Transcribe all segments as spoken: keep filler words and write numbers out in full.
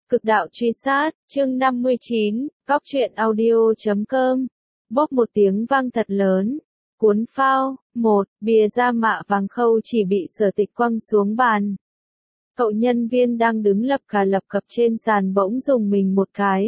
Cực đạo truy sát, chương năm mươi chín, góc truyện audio chấm com. Bốp một tiếng vang thật lớn. Cuốn phao, một, bìa da mạ vàng khâu chỉ bị Sở Tịch quăng xuống bàn. Cậu nhân viên đang đứng lập cà lập cập trên sàn bỗng dùng mình một cái.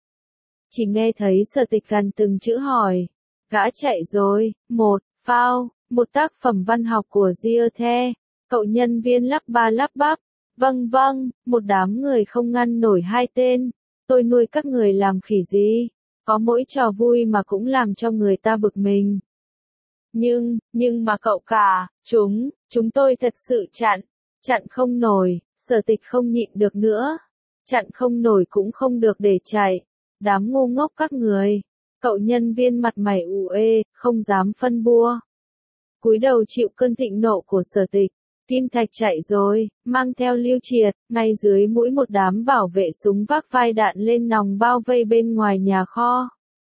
Chỉ nghe thấy Sở Tịch gần từng chữ hỏi. Gã chạy rồi, một, phao, một tác phẩm văn học của Goethe. Cậu nhân viên lắp ba lắp bắp. Vâng vâng, một đám người không ngăn nổi hai tên. Tôi nuôi các người làm khỉ gì? Có mỗi trò vui mà cũng làm cho người ta bực mình. Nhưng, nhưng mà cậu cả, chúng, chúng tôi thật sự chặn, chặn không nổi, Sở Tịch không nhịn được nữa. Chặn không nổi cũng không được để chạy. Đám ngu ngốc các người. Cậu nhân viên mặt mày ủ ê, không dám phân bua. Cúi đầu chịu cơn thịnh nộ của Sở Tịch. Kim Thạch chạy rồi, mang theo Lưu Triệt, ngay dưới mũi một đám bảo vệ súng vác vai đạn lên nòng bao vây bên ngoài nhà kho.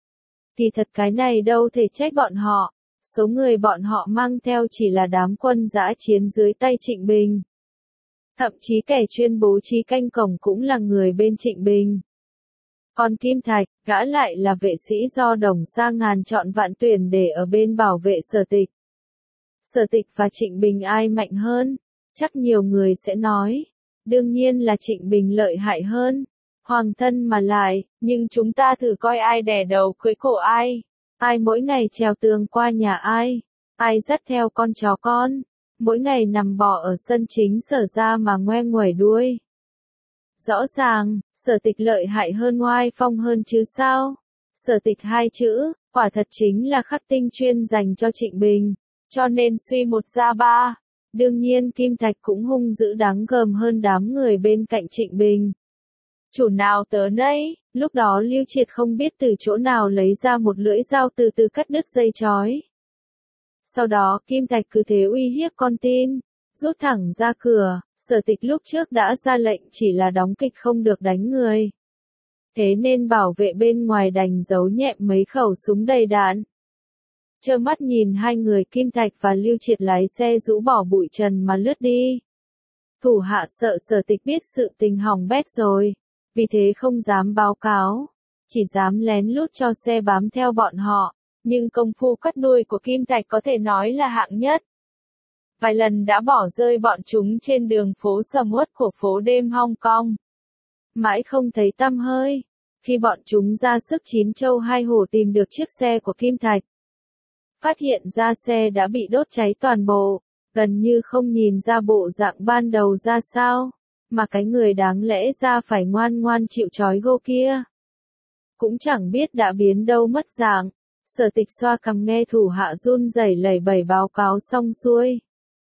Kỳ thật cái này đâu thể trách bọn họ, số người bọn họ mang theo chỉ là đám quân dã chiến dưới tay Trịnh Bình. Thậm chí kẻ chuyên bố trí canh cổng cũng là người bên Trịnh Bình. Còn Kim Thạch, gã lại là vệ sĩ do Đồng Sa ngàn chọn vạn tuyển để ở bên bảo vệ Sở Tịch. Sở Tịch và Trịnh Bình ai mạnh hơn? Chắc nhiều người sẽ nói. Đương nhiên là Trịnh Bình lợi hại hơn. Hoàng thân mà lại, nhưng chúng ta thử coi ai đè đầu cưỡi cổ ai. Ai mỗi ngày trèo tường qua nhà ai. Ai dắt theo con chó con. Mỗi ngày nằm bò ở sân chính Sở ra mà ngoe nguẩy đuôi. Rõ ràng, Sở Tịch lợi hại hơn oai phong hơn chứ sao? Sở Tịch hai chữ, quả thật chính là khắc tinh chuyên dành cho Trịnh Bình. Cho nên suy một ra ba. Đương nhiên Kim Thạch cũng hung dữ đáng gờm hơn đám người bên cạnh Trịnh Bình. Chủ nào tớ nấy, lúc đó Lưu Triệt không biết từ chỗ nào lấy ra một lưỡi dao từ từ cắt đứt dây chói. Sau đó Kim Thạch cứ thế uy hiếp con tin, rút thẳng ra cửa. Sở Tịch lúc trước đã ra lệnh chỉ là đóng kịch không được đánh người. Thế nên bảo vệ bên ngoài đành giấu nhẹm mấy khẩu súng đầy đạn. Trơ mắt nhìn hai người Kim Thạch và Lưu Triệt lái xe rũ bỏ bụi trần mà lướt đi. Thủ hạ sợ Sở Tịch biết sự tình hỏng bét rồi, vì thế không dám báo cáo, chỉ dám lén lút cho xe bám theo bọn họ, nhưng công phu cắt đuôi của Kim Thạch có thể nói là hạng nhất. Vài lần đã bỏ rơi bọn chúng trên đường phố sầm uất của phố đêm Hong Kong. Mãi không thấy tăm hơi, khi bọn chúng ra sức chín châu hai hổ tìm được chiếc xe của Kim Thạch. Phát hiện ra xe đã bị đốt cháy toàn bộ, gần như không nhìn ra bộ dạng ban đầu ra sao, mà cái người đáng lẽ ra phải ngoan ngoan chịu trói gô kia. Cũng chẳng biết đã biến đâu mất dạng, Sở Tịch xoa cằm nghe thủ hạ run rẩy lẩy bẩy báo cáo xong xuôi.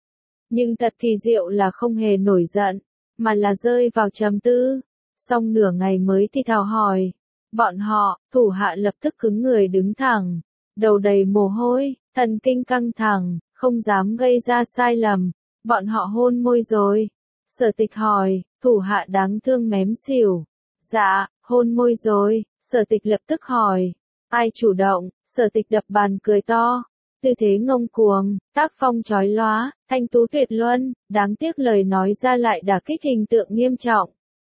Nhưng thật kỳ diệu là không hề nổi giận, mà là rơi vào trầm tư, xong nửa ngày mới thì thào hỏi. Bọn họ, thủ hạ lập tức cứng người đứng thẳng. Đầu đầy mồ hôi, thần kinh căng thẳng, không dám gây ra sai lầm. Bọn họ hôn môi rồi. Sở Tịch hỏi, thủ hạ đáng thương mém xỉu. Dạ, hôn môi rồi. Sở Tịch lập tức hỏi, ai chủ động? Sở Tịch đập bàn cười to. Tư thế ngông cuồng, tác phong chói lóa, thanh tú tuyệt luân, đáng tiếc lời nói ra lại đả kích hình tượng nghiêm trọng.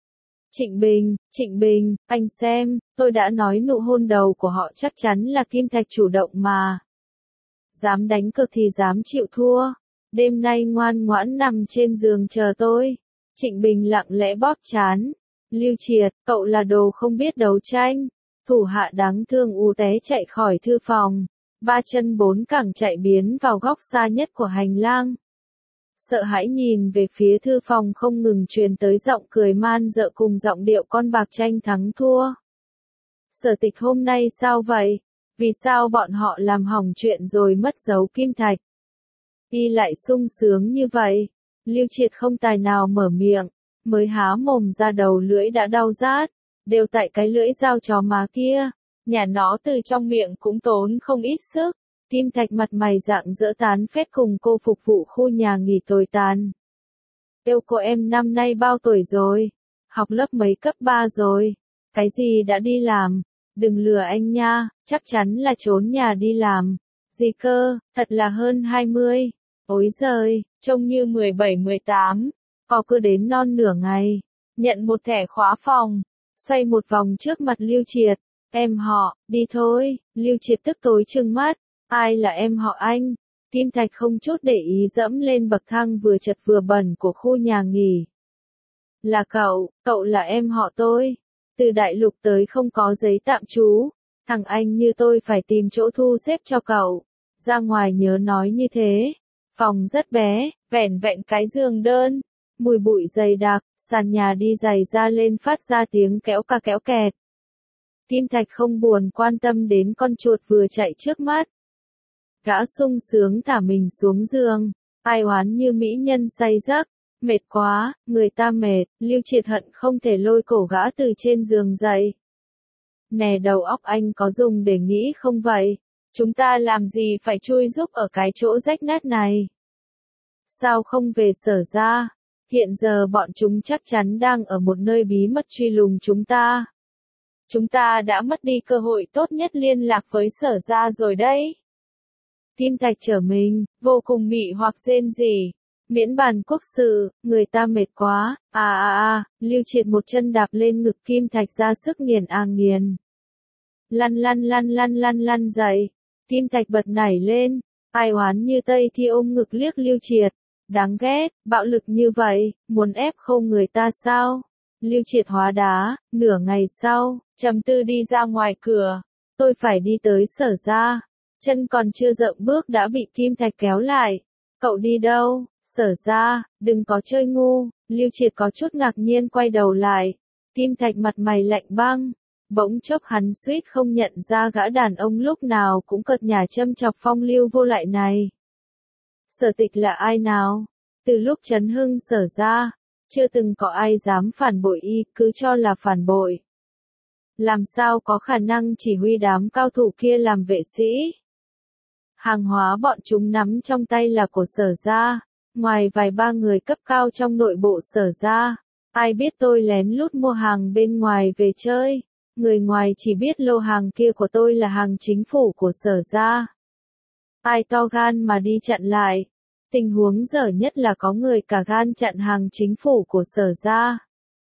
Trịnh Bình, Trịnh Bình, anh xem, tôi đã nói nụ hôn đầu của họ chắc chắn là Kim Thạch chủ động mà. Dám đánh cược thì dám chịu thua. Đêm nay ngoan ngoãn nằm trên giường chờ tôi. Trịnh Bình lặng lẽ bóp trán. Lưu Triệt, cậu là đồ không biết đấu tranh. Thủ hạ đáng thương ù té chạy khỏi thư phòng. Ba chân bốn cẳng chạy biến vào góc xa nhất của hành lang. Sợ hãi nhìn về phía thư phòng không ngừng truyền tới giọng cười man dợ cùng giọng điệu con bạc tranh thắng thua. Sở Tịch hôm nay sao vậy? Vì sao bọn họ làm hỏng chuyện rồi mất dấu Kim Thạch? Y lại sung sướng như vậy. Lưu Triệt không tài nào mở miệng, mới há mồm ra đầu lưỡi đã đau rát, đều tại cái lưỡi dao chó má kia. Nhà nó từ trong miệng cũng tốn không ít sức. Kim Thạch mặt mày rạng rỡ tán phét cùng cô phục vụ khu nhà nghỉ tồi tàn. Yêu cô em năm nay bao tuổi rồi? Học lớp mấy cấp ba rồi? Cái gì đã đi làm? Đừng lừa anh nha, chắc chắn là trốn nhà đi làm. Gì cơ, thật là hơn hai mươi. Ối giời, trông như mười bảy mười tám. Có cứ đến non nửa ngày. nhận một thẻ khóa phòng, xoay một vòng trước mặt Lưu Triệt. Em họ, đi thôi. Lưu Triệt tức tối trừng mắt. Ai là em họ anh? Kim Thạch không chút để ý dẫm lên bậc thang vừa chật vừa bẩn của khu nhà nghỉ. Là cậu, cậu là em họ tôi. Từ đại lục tới không có giấy tạm trú. Thằng anh như tôi phải tìm chỗ thu xếp cho cậu. Ra ngoài nhớ nói như thế. Phòng rất bé, vẻn vẹn cái giường đơn. Mùi bụi dày đặc, sàn nhà đi giày ra lên phát ra tiếng kéo ca kéo kẹt. Kim Thạch không buồn quan tâm đến con chuột vừa chạy trước mắt. Gã sung sướng thả mình xuống giường, ai oán như mỹ nhân say giấc. Mệt quá, người ta mệt. Lưu Triệt hận không thể lôi cổ gã từ trên giường dậy. Nè, đầu óc anh có dùng để nghĩ không vậy? Chúng ta làm gì phải chui rúc ở cái chỗ rách nát này? Sao không về Sở ra? Hiện giờ bọn chúng chắc chắn đang ở một nơi bí mật truy lùng chúng ta. Chúng ta đã mất đi cơ hội tốt nhất liên lạc với Sở ra rồi đấy. Kim Thạch trở mình, vô cùng mị hoặc rên rỉ. Miễn bàn quốc sự, người ta mệt quá. À à à, Lưu Triệt một chân đạp lên ngực Kim Thạch ra sức nghiền à nghiền. Lăn lăn lăn lăn lăn lăn dậy. Kim Thạch bật nảy lên. Ai oán như Tây thì ôm ngực liếc Lưu Triệt. Đáng ghét, bạo lực như vậy, muốn ép khô người ta sao? Lưu Triệt hóa đá. Nửa ngày sau, trầm tư đi ra ngoài cửa. Tôi phải đi tới Sở ra. Chân còn chưa dậm bước đã bị Kim Thạch kéo lại. Cậu đi đâu? Sở ra, đừng có chơi ngu. Lưu Triệt có chút ngạc nhiên quay đầu lại. Kim Thạch mặt mày lạnh băng. Bỗng chốc hắn suýt không nhận ra gã đàn ông lúc nào cũng cợt nhả châm chọc phong lưu vô lại này. Sở Tịch là ai nào? Từ lúc Trấn Hưng Sở ra, chưa từng có ai dám phản bội y, cứ cho là phản bội. Làm sao có khả năng chỉ huy đám cao thủ kia làm vệ sĩ? Hàng hóa bọn chúng nắm trong tay là của Sở ra, ngoài vài ba người cấp cao trong nội bộ Sở ra, ai biết tôi lén lút mua hàng bên ngoài về chơi, người ngoài chỉ biết lô hàng kia của tôi là hàng chính phủ của Sở ra. Ai to gan mà đi chặn lại? Tình huống dở nhất là có người cả gan chặn hàng chính phủ của Sở ra.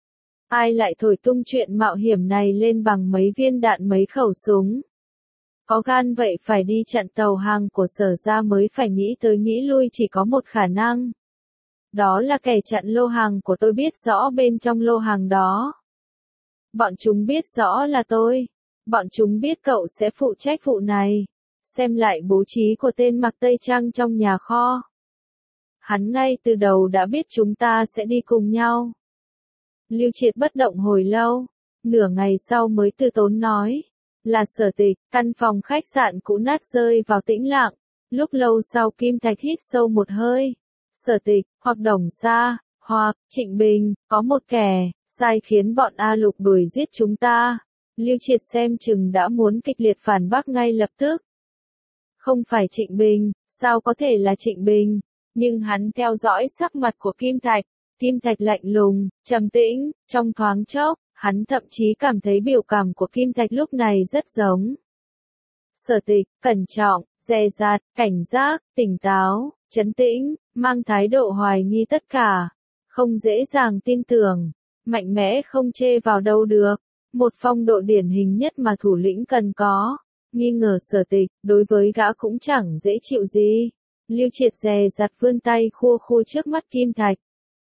Ai lại thổi tung chuyện mạo hiểm này lên bằng mấy viên đạn mấy khẩu súng? Có gan vậy phải đi chặn tàu hàng của Sở ra mới phải nghĩ tới nghĩ lui, chỉ có một khả năng. Đó là kẻ chặn lô hàng của tôi biết rõ bên trong lô hàng đó. Bọn chúng biết rõ là tôi. Bọn chúng biết cậu sẽ phụ trách vụ này. Xem lại bố trí của tên mặc tây trang trong nhà kho. Hắn ngay từ đầu đã biết chúng ta sẽ đi cùng nhau. Lưu Triệt bất động hồi lâu. Nửa ngày sau mới từ tốn nói. Là Sở Tịch. Căn phòng khách sạn cũ nát rơi vào tĩnh lặng. Lúc lâu sau Kim Thạch hít sâu một hơi. Sở Tịch, hoặc Đồng Sa, hoặc Trịnh Bình, có một kẻ sai khiến bọn A Lục đuổi giết chúng ta. Lưu Triệt xem chừng đã muốn kịch liệt phản bác ngay lập tức. Không phải Trịnh Bình, sao có thể là Trịnh Bình? Nhưng hắn theo dõi sắc mặt của Kim Thạch. Kim Thạch lạnh lùng, trầm tĩnh, trong thoáng chốc, hắn thậm chí cảm thấy biểu cảm của Kim Thạch lúc này rất giống. Sở Tịch, cẩn trọng, dè dặt, cảnh giác, tỉnh táo, trấn tĩnh, mang thái độ hoài nghi tất cả. Không dễ dàng tin tưởng, mạnh mẽ không chê vào đâu được. Một phong độ điển hình nhất mà thủ lĩnh cần có. Nghi ngờ Sở Tịch, đối với gã cũng chẳng dễ chịu gì. Lưu Triệt dè dặt vươn tay khua khua trước mắt Kim Thạch.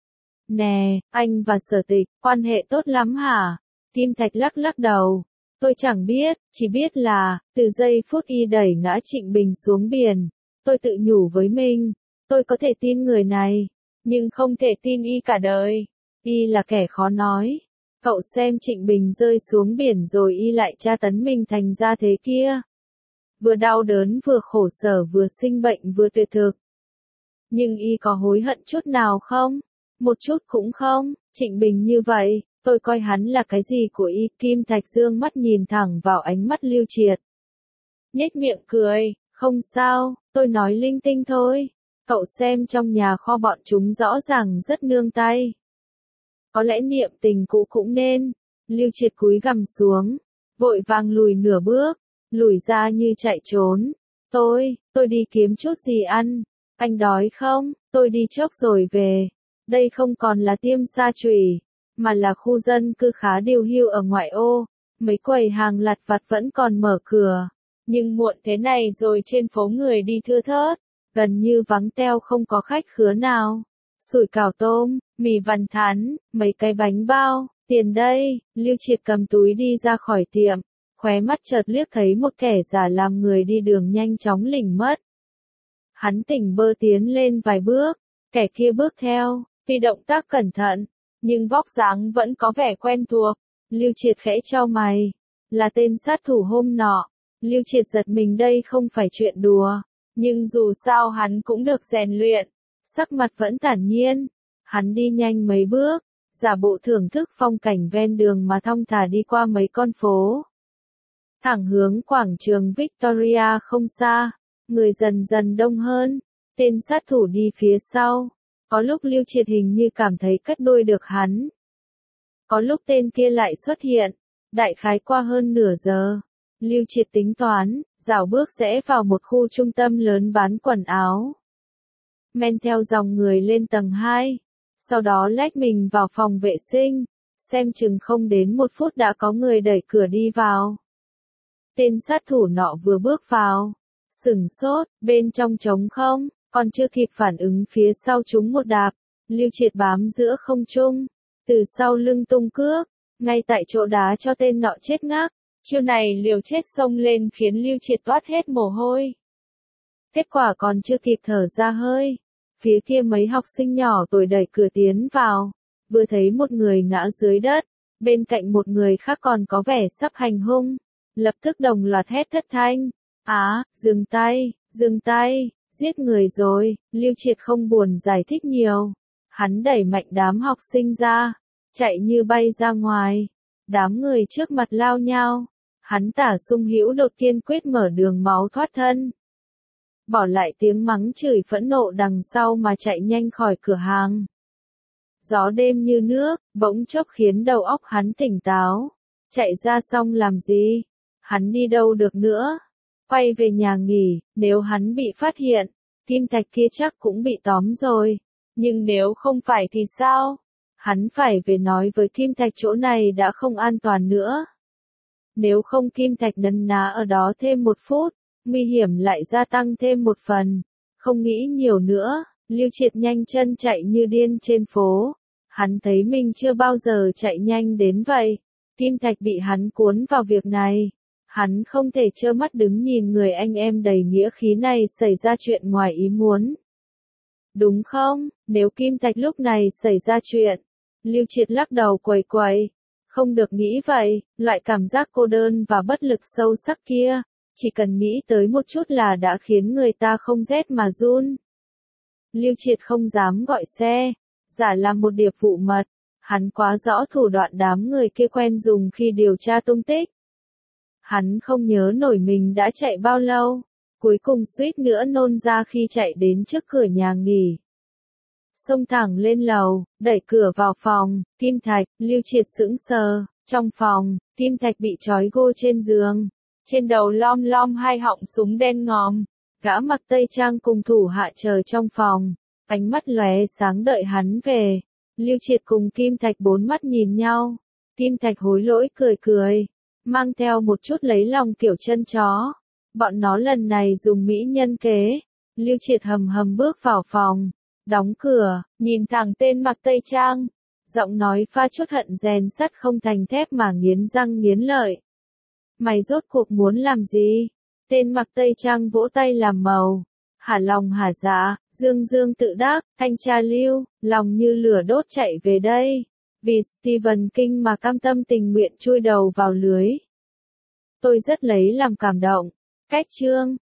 Nè, anh và Sở Tịch, quan hệ tốt lắm hả? Kim Thạch lắc lắc đầu. Tôi chẳng biết, chỉ biết là, từ giây phút y đẩy ngã Trịnh Bình xuống biển, tôi tự nhủ với mình, tôi có thể tin người này, nhưng không thể tin y cả đời. Y là kẻ khó nói. Cậu xem Trịnh Bình rơi xuống biển rồi y lại tra tấn mình thành ra thế kia. Vừa đau đớn vừa khổ sở vừa sinh bệnh vừa tuyệt thực. Nhưng y có hối hận chút nào không? Một chút cũng không. Trịnh Bình như vậy, tôi coi hắn là cái gì của y? Kim Thạch dương mắt nhìn thẳng vào ánh mắt Lưu Triệt. Nhếch miệng cười, không sao, tôi nói linh tinh thôi. Cậu xem trong nhà kho bọn chúng rõ ràng rất nương tay. Có lẽ niệm tình cũ cũng nên. Lưu Triệt cúi gằm xuống, vội vàng lùi nửa bước, lùi ra như chạy trốn. Tôi, tôi đi kiếm chút gì ăn. Anh đói không? Tôi đi chốc rồi về. Đây không còn là Tiêm Sa Trùy. mà là khu dân cư khá điều hưu ở ngoại ô, mấy quầy hàng lặt vặt vẫn còn mở cửa. Nhưng muộn thế này rồi trên phố người đi thưa thớt, gần như vắng teo không có khách khứa nào. Sủi cảo tôm, mì vằn thắn, mấy cái bánh bao, tiền đây, Lưu Triệt cầm túi đi ra khỏi tiệm, khóe mắt chợt liếc thấy một kẻ giả làm người đi đường nhanh chóng lỉnh mất. Hắn tỉnh bơ tiến lên vài bước, kẻ kia bước theo, tuy động tác cẩn thận, nhưng vóc dáng vẫn có vẻ quen thuộc. Lưu Triệt khẽ chau mày, là tên sát thủ hôm nọ. Lưu Triệt giật mình, đây không phải chuyện đùa, nhưng dù sao hắn cũng được rèn luyện, sắc mặt vẫn thản nhiên. Hắn đi nhanh mấy bước, giả bộ thưởng thức phong cảnh ven đường mà thong thả đi qua mấy con phố. Thẳng hướng quảng trường Victoria không xa, người dần dần đông hơn, tên sát thủ đi phía sau. Có lúc Lưu Triệt hình như cảm thấy cất đuôi được hắn. Có lúc tên kia lại xuất hiện, đại khái qua hơn nửa giờ. Lưu Triệt tính toán, dạo bước rẽ vào một khu trung tâm lớn bán quần áo. Men theo dòng người lên tầng hai, sau đó lách mình vào phòng vệ sinh, xem chừng không đến một phút đã có người đẩy cửa đi vào. Tên sát thủ nọ vừa bước vào, sửng sốt, bên trong trống không, còn chưa kịp phản ứng phía sau trúng một đạp, Lưu Triệt bám giữa không trung, từ sau lưng tung cước, ngay tại chỗ đá cho tên nọ chết ngác. Chiêu này liều chết xông lên khiến Lưu Triệt toát hết mồ hôi. Kết quả còn chưa kịp thở ra hơi, phía kia mấy học sinh nhỏ tuổi đẩy cửa tiến vào, vừa thấy một người ngã dưới đất, bên cạnh một người khác còn có vẻ sắp hành hung, lập tức đồng loạt hét thất thanh, á, dừng tay, dừng tay, giết người rồi. Lưu Triệt không buồn giải thích nhiều, hắn đẩy mạnh đám học sinh ra, chạy như bay ra ngoài, đám người trước mặt lao nhau. Hắn Tả Sung Hữu đột kiên quyết mở đường máu thoát thân. Bỏ lại tiếng mắng chửi phẫn nộ đằng sau mà chạy nhanh khỏi cửa hàng. Gió đêm như nước, bỗng chốc khiến đầu óc hắn tỉnh táo. Chạy ra xong làm gì? Hắn đi đâu được nữa? Quay về nhà nghỉ, nếu hắn bị phát hiện, Kim Thạch kia chắc cũng bị tóm rồi. Nhưng nếu không phải thì sao? Hắn phải về nói với Kim Thạch chỗ này đã không an toàn nữa. Nếu không Kim Thạch nấn ná ở đó thêm một phút, nguy hiểm lại gia tăng thêm một phần. Không nghĩ nhiều nữa, Lưu Triệt nhanh chân chạy như điên trên phố. Hắn thấy mình chưa bao giờ chạy nhanh đến vậy. Kim Thạch bị hắn cuốn vào việc này. Hắn không thể trơ mắt đứng nhìn người anh em đầy nghĩa khí này xảy ra chuyện ngoài ý muốn. Đúng không? Nếu Kim Thạch lúc này xảy ra chuyện, Lưu Triệt lắc đầu quẩy quẩy. Không được nghĩ vậy, loại cảm giác cô đơn và bất lực sâu sắc kia, chỉ cần nghĩ tới một chút là đã khiến người ta không rét mà run. Lưu Triệt không dám gọi xe, giả làm một điệp vụ mật, hắn quá rõ thủ đoạn đám người kia quen dùng khi điều tra tung tích. Hắn không nhớ nổi mình đã chạy bao lâu, cuối cùng suýt nữa nôn ra khi chạy đến trước cửa nhà nghỉ. Xông thẳng lên lầu, đẩy cửa vào phòng, Kim Thạch, Lưu Triệt sững sờ, trong phòng, Kim Thạch bị trói gô trên giường, trên đầu lom lom hai họng súng đen ngòm, gã mặc tây trang cùng thủ hạ chờ trong phòng, ánh mắt lóe sáng đợi hắn về. Lưu Triệt cùng Kim Thạch bốn mắt nhìn nhau, Kim Thạch hối lỗi cười cười, mang theo một chút lấy lòng kiểu chân chó, bọn nó lần này dùng mỹ nhân kế. Lưu Triệt hầm hầm bước vào phòng, đóng cửa, nhìn thẳng tên mặc tây trang, giọng nói pha chút hận rèn sắt không thành thép mà nghiến răng nghiến lợi. Mày rốt cuộc muốn làm gì? Tên mặc tây trang vỗ tay làm màu. Hả lòng hả dạ, dương dương tự đắc, thanh tra Lưu, lòng như lửa đốt chạy về đây. Vì Stephen King mà cam tâm tình nguyện chui đầu vào lưới. Tôi rất lấy làm cảm động. Cách chương